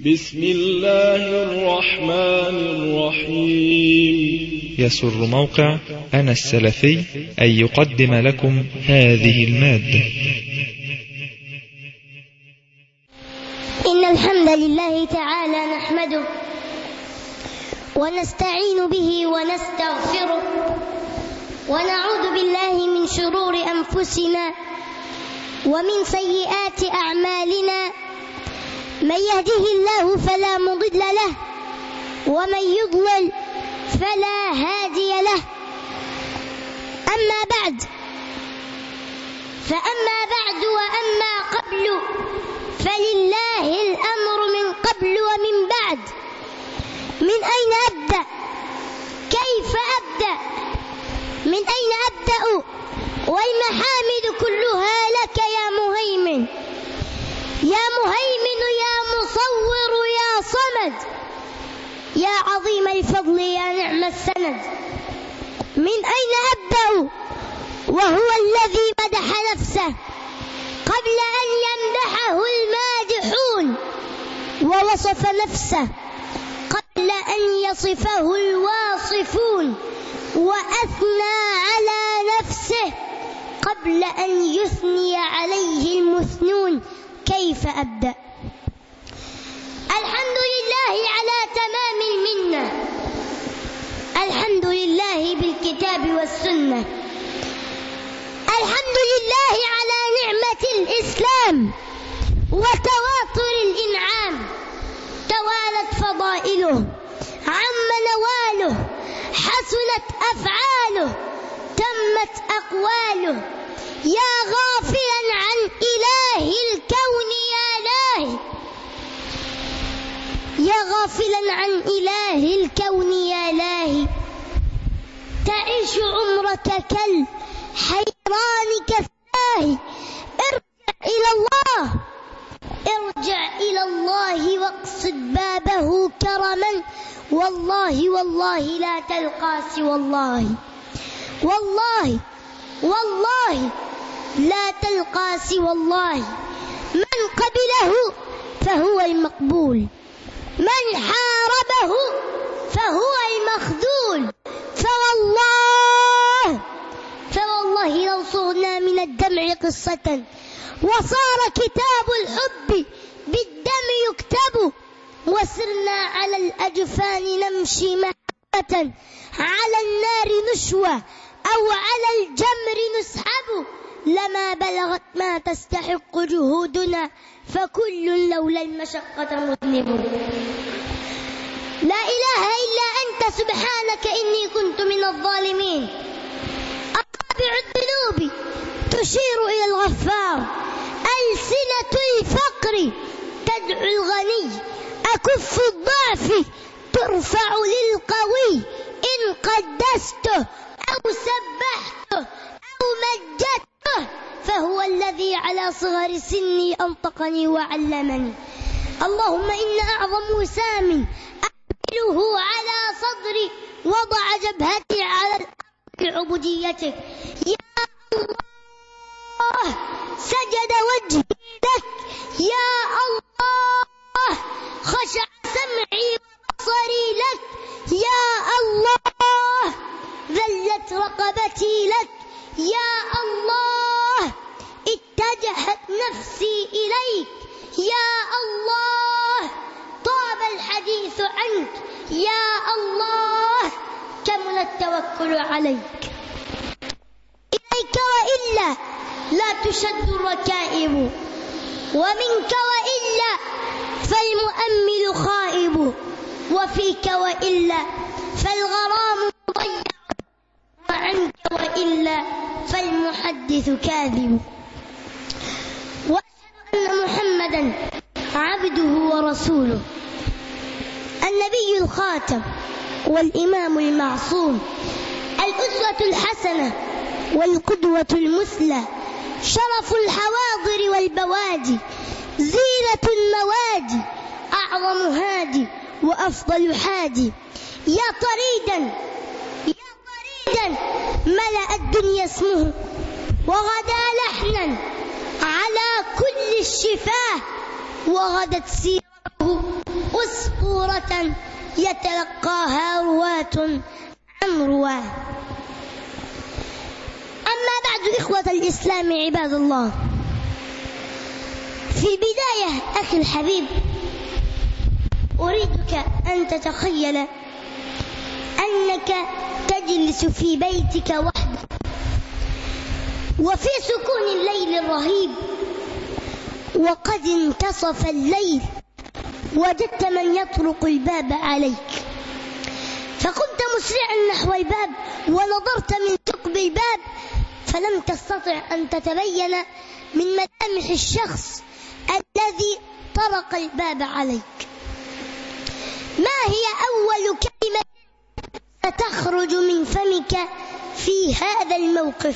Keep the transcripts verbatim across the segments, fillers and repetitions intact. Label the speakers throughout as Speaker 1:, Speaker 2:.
Speaker 1: بسم الله الرحمن الرحيم.
Speaker 2: يسر موقع أنا السلفي أن يقدم لكم هذه المادة.
Speaker 3: إن الحمد لله تعالى نحمده ونستعين به ونستغفره ونعوذ بالله من شرور أنفسنا ومن سيئات أعمالنا. من يهده الله فلا مضل له ومن يضلل فلا هادي له. أما بعد فأما بعد وأما قبل فلله الأمر من قبل ومن بعد. من أين أبدأ؟ كيف أبدأ؟ من أين أبدأ؟ والمحامد كلها لك يا مهيمن، يا مهيمن يا مصور يا صمد، يا عظيم الفضل يا نعم السند. من أين أبدأ وهو الذي مدح نفسه قبل أن يمدحه المادحون، ووصف نفسه قبل أن يصفه الواصفون، وأثنى على نفسه قبل أن يثني عليه المثنون. كيف أبدأ؟ الحمد لله على تمام المنة، الحمد لله بالكتاب والسنة، الحمد لله على نعمة الإسلام وتواتر الإنعام. توالت فضائله، عم نواله، حسنت أفعاله، تمت أقواله. يا غافلا عن إله الكون يا لاهي، يا غافلا عن إله الكون يا لاهي، تعيش عمرك كالحيران كالساهي. ارجع إلى الله، ارجع إلى الله واقصد بابه كرما. والله والله لا تلقى سوى الله، والله والله لا تلقى سوى الله. من قبله فهو المقبول، من حاربه فهو المخذول. فوالله فوالله لو صغنا من الدمع قصة وصار كتاب الحب بالدم يكتب، وسرنا على الأجفان نمشي محبة، على النار نشوى أو على الجمر نسحب، لما بلغت ما تستحق جهودنا، فكل لولا المشقة مذنب. لا إله إلا أنت سبحانك إني كنت من الظالمين. أصابع الذنوب تشير إلى الغفار، ألسنة الفقر تدعو الغني، أكف الضعف ترفع للقوي. إن قدسته أو سبحته أو مجدته فهو الذي على صغر سني أنطقني وعلمني. اللهم إن أعظم وسام أحمله على صدري وضع جبهتي على الأرض لعبوديتك. يا الله سجد وجهي لك، يا الله خشع سمعي وبصري لك، يا الله ذلت رقبتي لك، يا الله اتجهت نفسي إليك، يا الله طاب الحديث عنك، يا الله كمل التوكل عليك. إليك وإلا لا تشد الركائب، ومنك وإلا فالمؤمل خائب، وفيك وإلا فالغرام مضيع، وعنك وإلا فالمحدث كاذب. وأشهد أن محمدا عبده ورسوله، النبي الخاتم والإمام المعصوم، الأسوة الحسنة والقدوة المثلى، شرف الحواضر والبوادي، زينة الموادي، أعظم هادي وأفضل حادي. يا طريدا يا طريدا ملأ الدنيا اسمه، وغدا لحنا على كل الشفاه، وغدت سيرته سورة يتلقاها رواة عن رواة. أما بعد إخوة الإسلام عباد الله، في البداية أخي الحبيب أريدك أن تتخيل أنك تجلس في بيتك وحدك وفي سكون الليل الرهيب، وقد انتصف الليل وجدت من يطرق الباب عليك، فقمت مسرعا نحو الباب ونظرت من ثقب الباب فلم تستطع أن تتبين من ملامح الشخص الذي طرق الباب عليك. ما هي أول كلمة ستخرج من فمك في هذا الموقف؟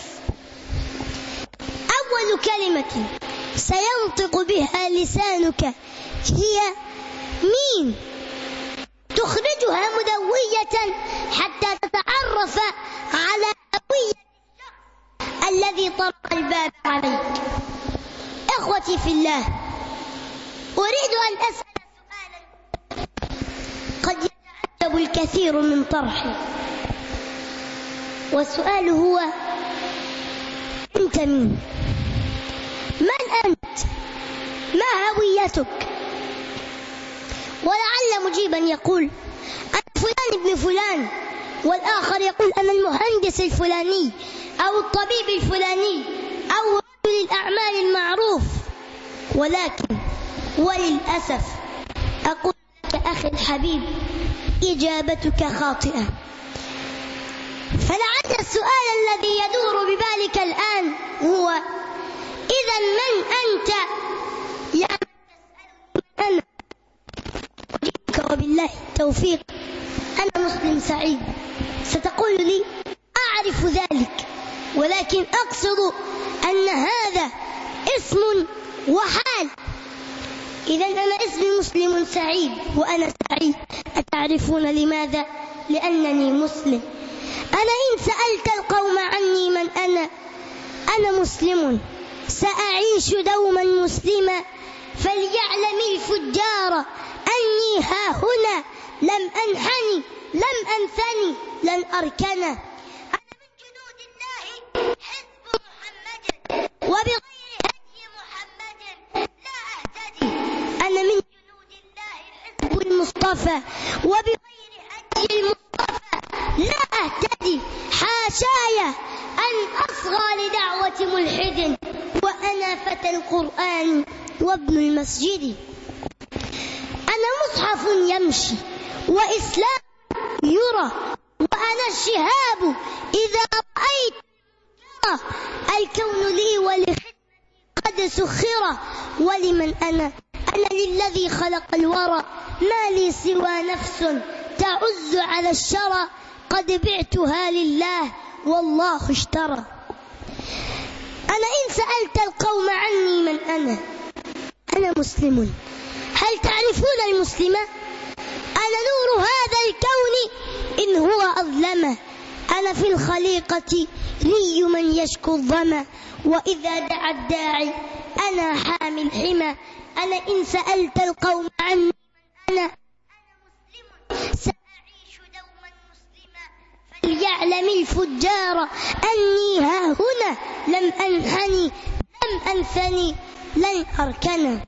Speaker 3: أول كلمة سينطق بها لسانك هي مين؟ تخرجها مدوية حتى تتعرف على هوية الشخص الذي طرق الباب عليك. إخوتي في الله، أريد أن أسأل سؤالا قد يتعجب الكثير من طرحه، والسؤال هو: أنت مين؟ من أنت؟ ما هويتك؟ ولعل مجيبا يقول: أنا فلان ابن فلان، والآخر يقول: أنا المهندس الفلاني أو الطبيب الفلاني أو رجل الأعمال المعروف. ولكن وللأسف أقول لك أخي الحبيب، إجابتك خاطئة. فلعل السؤال الذي يدور ببالك الآن هو: إذا من أنت؟ يعني تسألني أنا. أجيبك وبالله التوفيق: أنا مسلم سعيد. ستقول لي: أعرف ذلك، ولكن أقصد أن هذا اسم وحال. إذا أنا اسمي مسلم سعيد وأنا سعيد. أتعرفون لماذا؟ لأنني مسلم. أنا إن سألت القوم عني من أنا، أنا مسلم سأعيش دوما مسلما، فليعلم الفجار أني ها هنا، لم أنحني لم أنثني لن أركنا. أنا من جنود الله حزب محمد، وبغير هدي محمد لا أهتدي. أنا من جنود الله حزب المصطفى، وبغير هدي المصطفى لا أهتدي. حاشاي أن أصغى لدعوة ملحد، وأنا فتى القرآن وابن المسجد. أنا مصحف يمشي وإسلام يرى، وأنا الشهاب إذا رأيت منكرا. الكون لي ولخدمتي قد سخر. ولمن أنا؟ أنا للذي خلق الورى، ما لي سوى نفس تعز على الشرى. قد بعتها لله والله اشترى. أنا إن سألت القوم عني من أنا، أنا مسلم. هل تعرفون المسلم؟ أنا نور هذا الكون إن هو أظلم. أنا في الخليقة لي من يشكو الظما، وإذا دعا الداعي أنا حامي الحمى. أنا إن سألت القوم عني من أنا، أنا مسلم سأعيش دوما مسلما، فليعلم الفجار أني ها هنا، لم أنحني لم أنثني لن أركنا.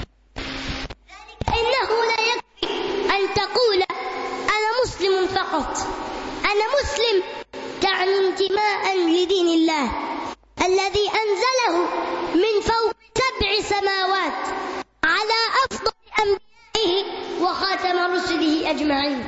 Speaker 3: إنه لا يكفي أن تقول أنا مسلم فقط. أنا مسلم تعني انتماء لدين الله الذي أنزله من فوق سبع سماوات على أفضل أنبيائه وخاتم رسله أجمعين.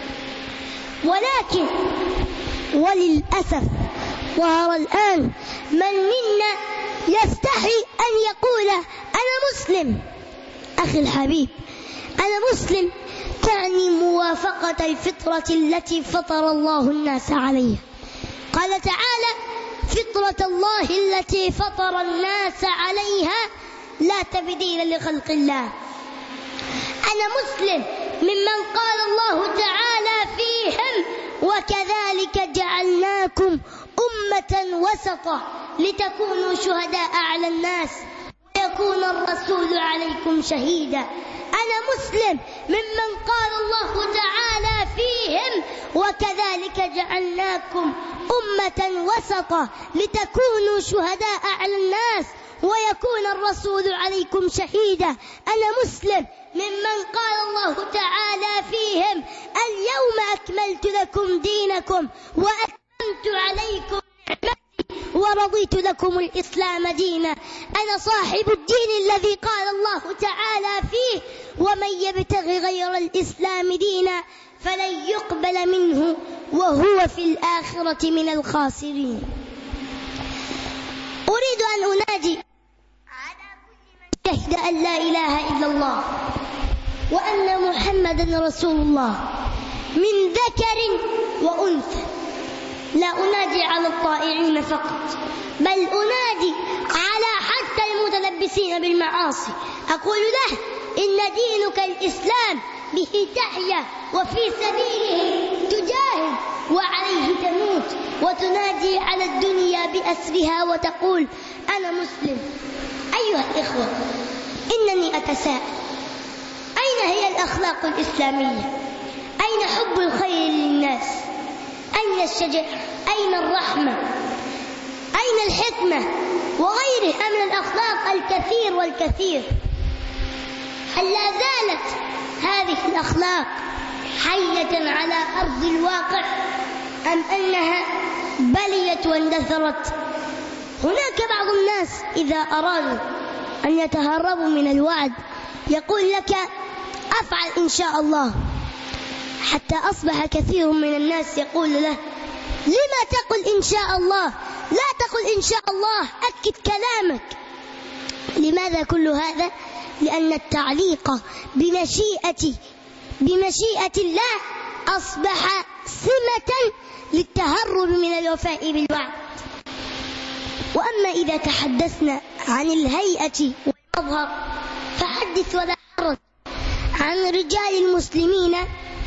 Speaker 3: ولكن وللأسف ظهر الآن من منا يستحي أن يقول أنا مسلم. أخي الحبيب، أنا مسلم تعني موافقة الفطرة التي فطر الله الناس عليها. قال تعالى: فطرة الله التي فطر الناس عليها لا تبديل لخلق الله. أنا مسلم ممن قال الله تعالى فيهم: وكذلك جعلناكم أمة وسطا لتكونوا شهداء على الناس ويكون الرسول عليكم شهيدا. أنا مسلم ممن قال الله تعالى فيهم وكذلك جعلناكم أمة وسطا لتكونوا شهداء على الناس ويكون الرسول عليكم شهيدا. أنا مسلم ممن قال الله تعالى فيهم اليوم أكملت لكم دينكم وأتممت عليكم نعمتي ورضيت لكم الإسلام دينا. أنا صاحب الدين الذي قال الله تعالى فيه ومن يبتغي غير الإسلام دينا فلن يقبل منه وهو في الآخرة من الخاسرين. أريد أن أنادي على كل من شهد أن لا إله إلا الله وأن محمدا رسول الله من ذكر وأنثى. لا أنادي على الطائعين فقط بل أنادي على حتى المتلبسين بالمعاصي. أقول له إن دينك الإسلام به تحيا وفي سبيله تجاهد وعليه تموت، وتنادي على الدنيا بأسرها وتقول أنا مسلم. أيها الإخوة، إنني أتساءل أين هي الأخلاق الإسلامية؟ أين حب الخير للناس؟ أين الشجاعة؟ أين الرحمة؟ أين الحكمة؟ وغيرها من الأخلاق الكثير والكثير. هل لا زالت هذه الأخلاق حية على أرض الواقع أم أنها بليت واندثرت؟ هناك بعض الناس إذا أرادوا أن يتهربوا من الوعد يقول لك أفعل إن شاء الله، حتى أصبح كثير من الناس يقول له لما تقل إن شاء الله؟ لا تقل إن شاء الله، أكد كلامك. لماذا كل هذا؟ لأن التعليق بمشيئة بمشيئة الله أصبح سمة للتهرب من الوفاء بالوعد. وأما إذا تحدثنا عن الهيئة والمظهر فحدث ولا حرج عن رجال المسلمين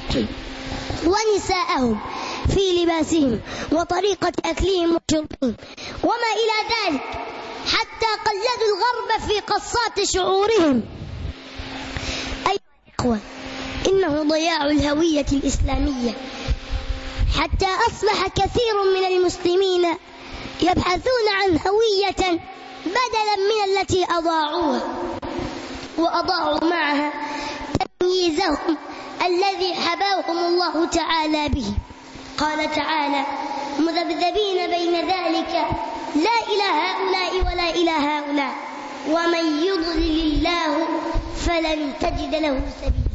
Speaker 3: ونساءهم في لباسهم وطريقة أكلهم وشربهم وما إلى ذلك، حتى قلدوا الغرب في قصات شعورهم. أيها الإخوة، إنه ضياع الهوية الإسلامية، حتى أصبح كثير من المسلمين يبحثون عن هوية بدلا من التي أضاعوها، وأضاعوا معها تمييزهم الذي حباهم الله تعالى به. قال تعالى مذبذبين بين ذلك لا إلى هؤلاء ولا إلى هؤلاء ومن يضلل الله فلن تجد له سبيلا.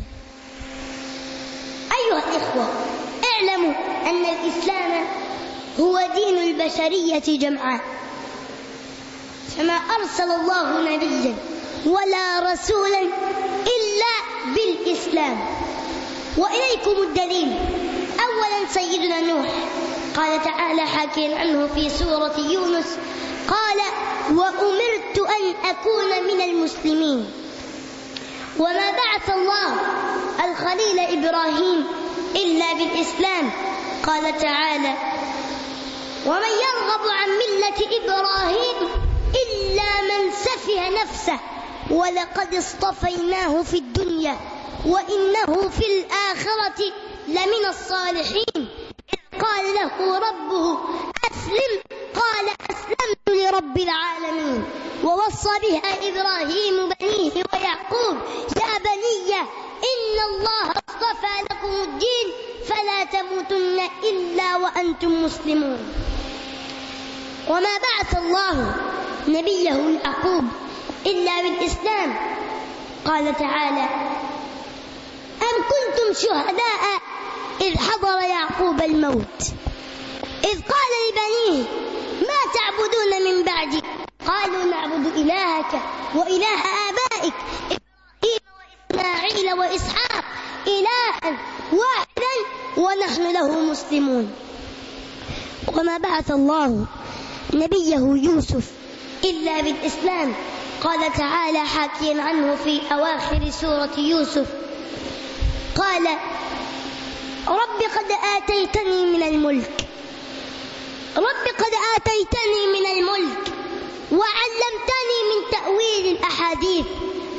Speaker 3: أيها الإخوة، اعلموا أن الإسلام هو دين البشرية جمعاء، فما أرسل الله نبيا ولا رسولا إلا بالإسلام. وإليكم الدليل. أولا سيدنا نوح قال تعالى حاكيا عنه في سورة يونس قال وأمرت أن أكون من المسلمين. وما بعث الله الخليل إبراهيم إلا بالإسلام. قال تعالى ومن يرغب عن ملة إبراهيم إلا من سفه نفسه ولقد اصطفيناه في الدنيا وإنه في الآخرة لمن الصالحين. إذ قال له ربه أسلم قال أسلمت لرب العالمين. ووصى بها إبراهيم بنيه ويعقوب يا بني إن الله اصطفى لكم الدين فلا تموتن إلا وأنتم مسلمون. وما بعث الله نبيه يعقوب إلا بالإسلام. قال تعالى أم كنتم شهداء إذ حضر يعقوب الموت إذ قال لبنيه ما تعبدون من بعدي قالوا نعبد إلهك وإله آبائك إبراهيم وإسماعيل وإسحاق إلها واحدا ونحن له مسلمون. وما بعث الله نبيه يوسف إلا بالإسلام. قال تعالى حاكيا عنه في أواخر سورة يوسف قال رب قد آتيتني من الملك رب قد آتيتني من الملك وعلمتني من تأويل الأحاديث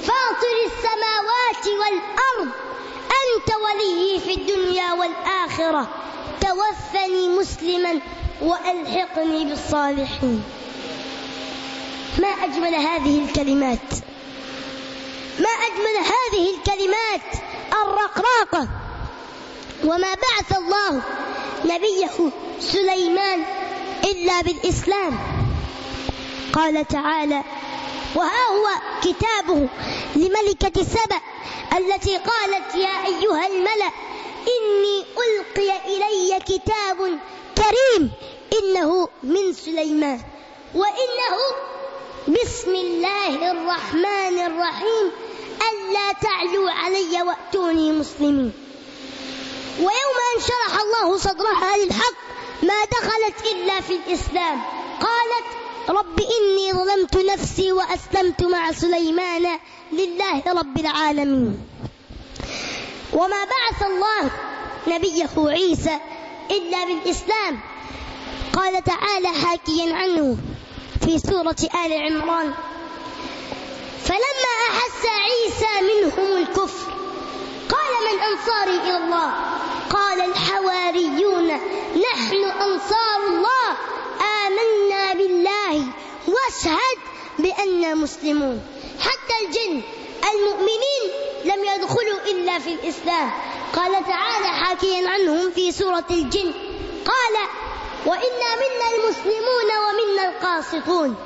Speaker 3: فاطر السماوات والأرض أنت ولي في الدنيا والآخرة توفني مسلما وألحقني بالصالحين. ما أجمل هذه الكلمات، ما أجمل هذه الكلمات الرقراقة. وما بعث الله نبيه سليمان إلا بالإسلام. قال تعالى: وها هو كتابه لملكة سبأ التي قالت: يا أيها الملأ إني ألقي إلي كتاب كريم إنه من سليمان وإنه بسم الله الرحمن الرحيم ألا تعلوا علي وأتوني مسلمين. ويوم أن شرح الله صدرها للحق ما دخلت إلا في الإسلام. قالت: رب إني ظلمت نفسي وأسلمت مع سليمان لله رب العالمين. وما بعث الله نبيه عيسى إلا بالإسلام. قال تعالى حاكيا عنه في سورة آل عمران: فلما أحس عيسى منهم الكفر قال: من أنصاري إلى الله؟ قال الحواريون: نحن أنصار الله آمنا بالله واشهد بأننا مسلمون. حتى الجن المؤمنين لم يدخلوا إلا في الإسلام. قال تعالى حاكيا عنهم في سورة الجن: قال: وإنا منا المسلمون ومنا القاسطون.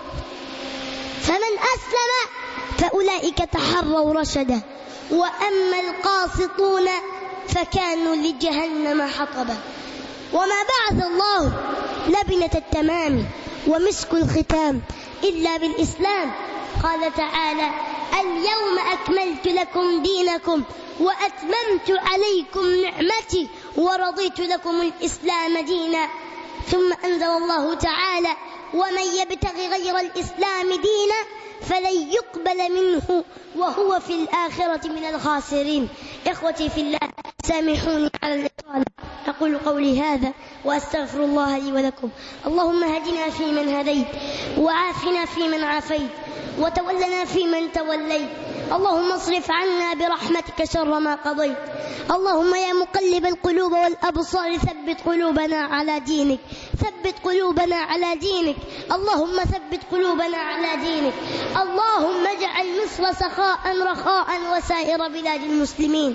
Speaker 3: فمن أسلم فأولئك تحروا رشدا وأما القاسطون فكانوا لجهنم حطبا. وما بعث الله لبنة التمام ومسك الختام إلا بالإسلام. قال تعالى: اليوم أكملت لكم دينكم وأتممت عليكم نعمتي ورضيت لكم الإسلام دينا. ثم أنزل الله تعالى: ومن يبتغي غير الإسلام دينا فلن يقبل منه وهو في الآخرة من الخاسرين. إخوتي في الله، سامحوني على الإطالة. أقول قولي هذا وأستغفر الله لي ولكم. اللهم هدنا فيمن هديت وعافنا فيمن عافيت وتولنا فيمن توليت. اللهم اصرف عنا برحمتك شر ما قضيت. اللهم يا مقلب القلوب والأبصار ثبت قلوبنا على دينك، ثبت قلوبنا على دينك. اللهم ثبت قلوبنا على دينك. اللهم اجعل مصر سخاء رخاء وسائر بلاد المسلمين.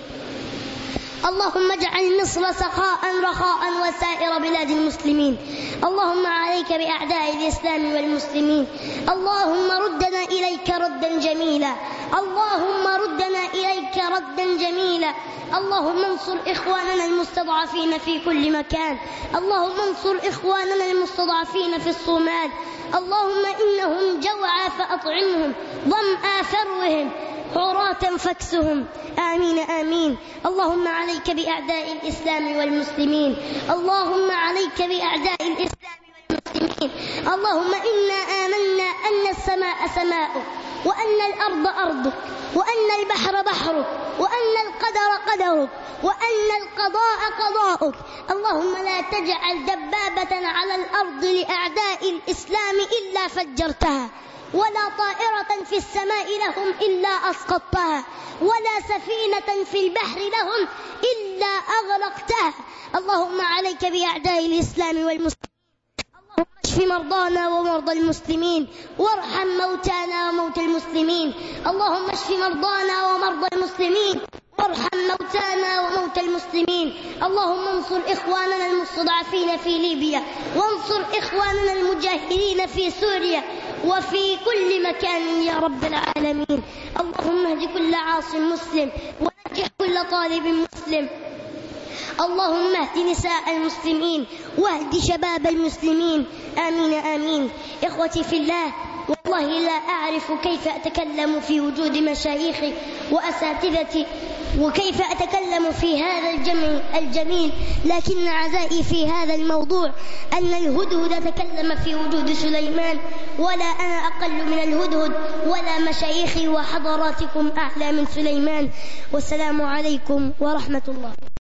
Speaker 3: اللهم اجعل مصر سخاء رخاء وسائر بلاد المسلمين. اللهم عليك بأعداء الإسلام والمسلمين. اللهم ردنا إليك ردا جميلا. اللهم ردنا إليك ردا جميلا. اللهم انصر إخواننا المستضعفين في كل مكان. اللهم انصر إخواننا المستضعفين في الصومال. اللهم إنهم جوعى فأطعمهم، ظمأ فروهم، عراة فاكسهم. آمين آمين. اللهم عليك بأعداء الإسلام والمسلمين. اللهم عليك بأعداء الإسلام والمسلمين. اللهم إنا آمنا أن السماء سماؤك وأن الأرض أرضك وأن البحر بحرك وأن القدر قدرك وأن القضاء قضاؤك. اللهم لا تجعل دبابة على الأرض لأعداء الإسلام إلا فجرتها، ولا طائرة في السماء لهم إلا أسقطتها، ولا سفينة في البحر لهم إلا أغرقتها. اللهم عليك بأعداء الإسلام والمسلمين. اللهم اشف مرضانا ومرضى المسلمين، وارحم موتانا وموتى المسلمين. اللهم اشف مرضانا ومرضى المسلمين، وارحم موتانا وموتى المسلمين. اللهم انصر إخواننا المستضعفين في ليبيا، وانصر إخواننا المجاهدين في سوريا وفي كل مكان يا رب العالمين. اللهم اهد كل عاص مسلم ونجح كل طالب مسلم. اللهم اهد نساء المسلمين واهد شباب المسلمين. آمين آمين. إخوتي في الله، والله لا أعرف كيف أتكلم في وجود مشايخي وأساتذتي وكيف أتكلم في هذا الجمع الجميل، لكن عزائي في هذا الموضوع أن الهدهد تكلم في وجود سليمان، ولا أنا أقل من الهدهد ولا مشايخي وحضراتكم أعلى من سليمان. والسلام عليكم ورحمة الله.